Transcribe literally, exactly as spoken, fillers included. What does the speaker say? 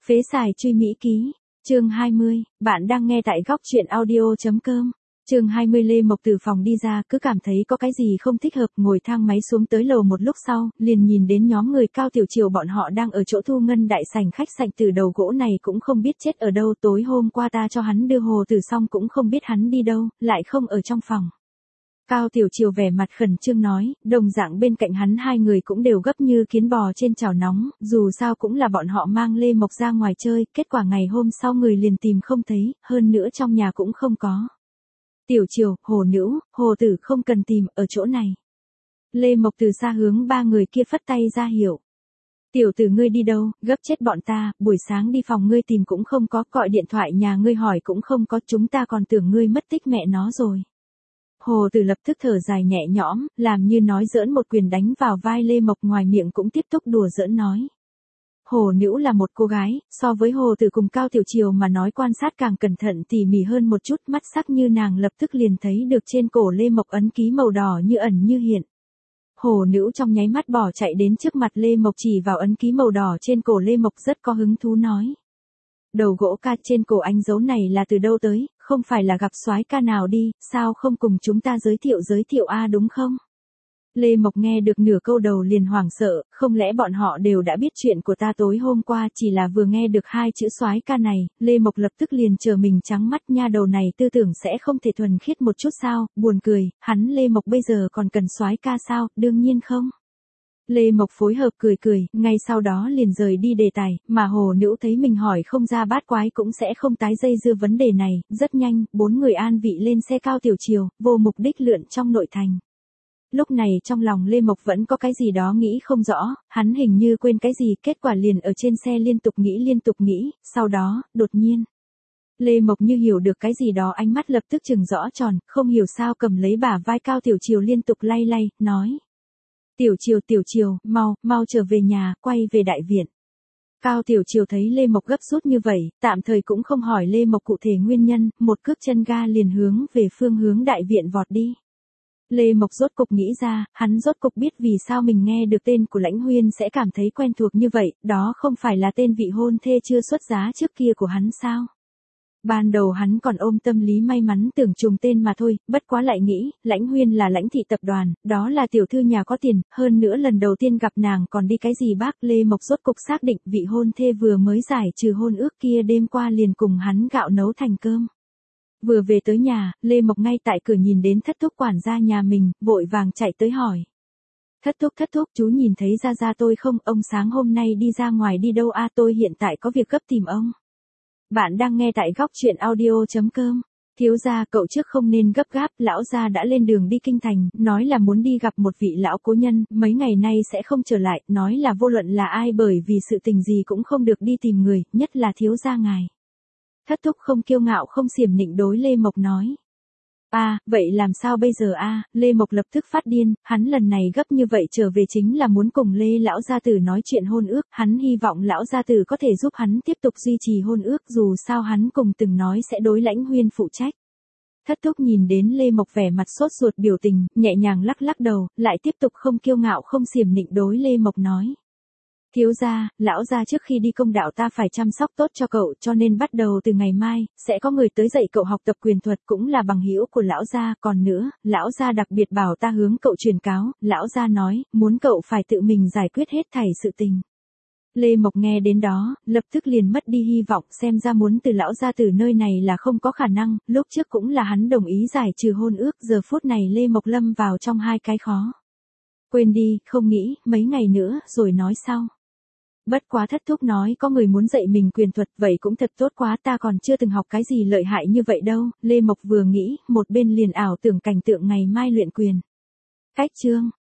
Phế xài truy Mỹ ký, chương hai mươi, bạn đang nghe tại góc truyện audio.com. Chương hai mươi. Lê Mộc từ phòng đi ra, cứ cảm thấy có cái gì không thích hợp, ngồi thang máy xuống tới lầu một lúc sau, liền nhìn đến nhóm người Cao Tiểu Triều bọn họ đang ở chỗ thu ngân đại sảnh khách sạn từ đầu gỗ này cũng không biết chết ở đâu, tối hôm qua ta cho hắn đưa hồ từ xong cũng không biết hắn đi đâu, lại không ở trong phòng. Cao Tiểu Triều vẻ mặt khẩn trương nói, đồng dạng bên cạnh hắn hai người cũng đều gấp như kiến bò trên chảo nóng, dù sao cũng là bọn họ mang Lê Mộc ra ngoài chơi, kết quả ngày hôm sau người liền tìm không thấy, hơn nữa trong nhà cũng không có. Tiểu Triều, Hồ Nữ, Hồ Tử không cần tìm, ở chỗ này. Lê Mộc từ xa hướng ba người kia phất tay ra hiệu. Tiểu tử ngươi đi đâu, gấp chết bọn ta, buổi sáng đi phòng ngươi tìm cũng không có, gọi điện thoại nhà ngươi hỏi cũng không có, chúng ta còn tưởng ngươi mất tích mẹ nó rồi. Hồ Tử lập tức thở dài nhẹ nhõm, làm như nói giỡn một quyền đánh vào vai Lê Mộc, ngoài miệng cũng tiếp tục đùa giỡn nói. Hồ Nữ là một cô gái, so với Hồ Tử cùng Cao Tiểu Triều mà nói quan sát càng cẩn thận tỉ mỉ hơn một chút, mắt sắc như nàng lập tức liền thấy được trên cổ Lê Mộc ấn ký màu đỏ như ẩn như hiện. Hồ Nữ trong nháy mắt bỏ chạy đến trước mặt Lê Mộc, chỉ vào ấn ký màu đỏ trên cổ Lê Mộc rất có hứng thú nói. Đầu gỗ ca, trên cổ anh dấu này là từ đâu tới, không phải là gặp soái ca nào đi, sao không cùng chúng ta giới thiệu giới thiệu a đúng không? Lê Mộc nghe được nửa câu đầu liền hoảng sợ, không lẽ bọn họ đều đã biết chuyện của ta tối hôm qua, chỉ là vừa nghe được hai chữ soái ca này, Lê Mộc lập tức liền chờ mình trắng mắt, nha đầu này tư tưởng sẽ không thể thuần khiết một chút sao, buồn cười, hắn Lê Mộc bây giờ còn cần soái ca sao, đương nhiên không. Lê Mộc phối hợp cười cười, ngay sau đó liền rời đi đề tài, mà Hồ Nữ thấy mình hỏi không ra bát quái cũng sẽ không tái dây dưa vấn đề này, rất nhanh, bốn người an vị lên xe Cao Tiểu Triều, vô mục đích lượn trong nội thành. Lúc này trong lòng Lê Mộc vẫn có cái gì đó nghĩ không rõ, hắn hình như quên cái gì, kết quả liền ở trên xe liên tục nghĩ liên tục nghĩ, sau đó, đột nhiên. Lê Mộc như hiểu được cái gì đó, ánh mắt lập tức trừng rõ tròn, không hiểu sao cầm lấy bả vai Cao Tiểu Triều liên tục lay lay, nói. Tiểu Triều, Tiểu Triều, mau, mau trở về nhà, quay về đại viện. Cao Tiểu Triều thấy Lê Mộc gấp rút như vậy, tạm thời cũng không hỏi Lê Mộc cụ thể nguyên nhân, một cước chân ga liền hướng về phương hướng đại viện vọt đi. Lê Mộc rốt cục nghĩ ra, hắn rốt cục biết vì sao mình nghe được tên của Lãnh Huyên sẽ cảm thấy quen thuộc như vậy, đó không phải là tên vị hôn thê chưa xuất giá trước kia của hắn sao? Ban đầu hắn còn ôm tâm lý may mắn tưởng trùng tên mà thôi, bất quá lại nghĩ, Lãnh Huyên là Lãnh thị tập đoàn, đó là tiểu thư nhà có tiền, hơn nữa lần đầu tiên gặp nàng còn đi cái gì bác. Lê Mộc rốt cục xác định vị hôn thê vừa mới giải trừ hôn ước kia đêm qua liền cùng hắn gạo nấu thành cơm. Vừa về tới nhà, Lê Mộc ngay tại cửa nhìn đến thất thúc quản gia nhà mình, vội vàng chạy tới hỏi. Thất thúc thất thúc, chú nhìn thấy ra ra tôi không, ông sáng hôm nay đi ra ngoài đi đâu a, tôi hiện tại có việc gấp tìm ông. Bạn đang nghe tại góc truyện audio.com. Thiếu gia, cậu trước không nên gấp gáp, lão gia đã lên đường đi kinh thành, nói là muốn đi gặp một vị lão cố nhân, mấy ngày nay sẽ không trở lại, nói là vô luận là ai bởi vì sự tình gì cũng không được đi tìm người, nhất là thiếu gia ngài. Thất thúc không kiêu ngạo không xiểm nịnh đối Lê Mộc nói. À, vậy làm sao bây giờ a? À? Lê Mộc lập tức phát điên, hắn lần này gấp như vậy trở về chính là muốn cùng Lê lão gia tử nói chuyện hôn ước, hắn hy vọng lão gia tử có thể giúp hắn tiếp tục duy trì hôn ước, dù sao hắn cùng từng nói sẽ đối Lãnh Huyên phụ trách. Thất thúc nhìn đến Lê Mộc vẻ mặt sốt ruột biểu tình, nhẹ nhàng lắc lắc đầu, lại tiếp tục không kiêu ngạo không xiểm nịnh đối Lê Mộc nói. Thiếu gia, lão gia trước khi đi công đạo ta phải chăm sóc tốt cho cậu, cho nên bắt đầu từ ngày mai, sẽ có người tới dạy cậu học tập quyền thuật, cũng là bằng hữu của lão gia, còn nữa, lão gia đặc biệt bảo ta hướng cậu truyền cáo, lão gia nói, muốn cậu phải tự mình giải quyết hết thảy sự tình. Lê Mộc nghe đến đó, lập tức liền mất đi hy vọng, xem ra muốn từ lão gia từ nơi này là không có khả năng, lúc trước cũng là hắn đồng ý giải trừ hôn ước, giờ phút này Lê Mộc lâm vào trong hai cái khó. Quên đi, không nghĩ, mấy ngày nữa, rồi nói sau. Bất quá thất thúc nói có người muốn dạy mình quyền thuật, vậy cũng thật tốt quá, ta còn chưa từng học cái gì lợi hại như vậy đâu. Lê Mộc vừa nghĩ, một bên liền ảo tưởng cảnh tượng ngày mai luyện quyền. Cách chương,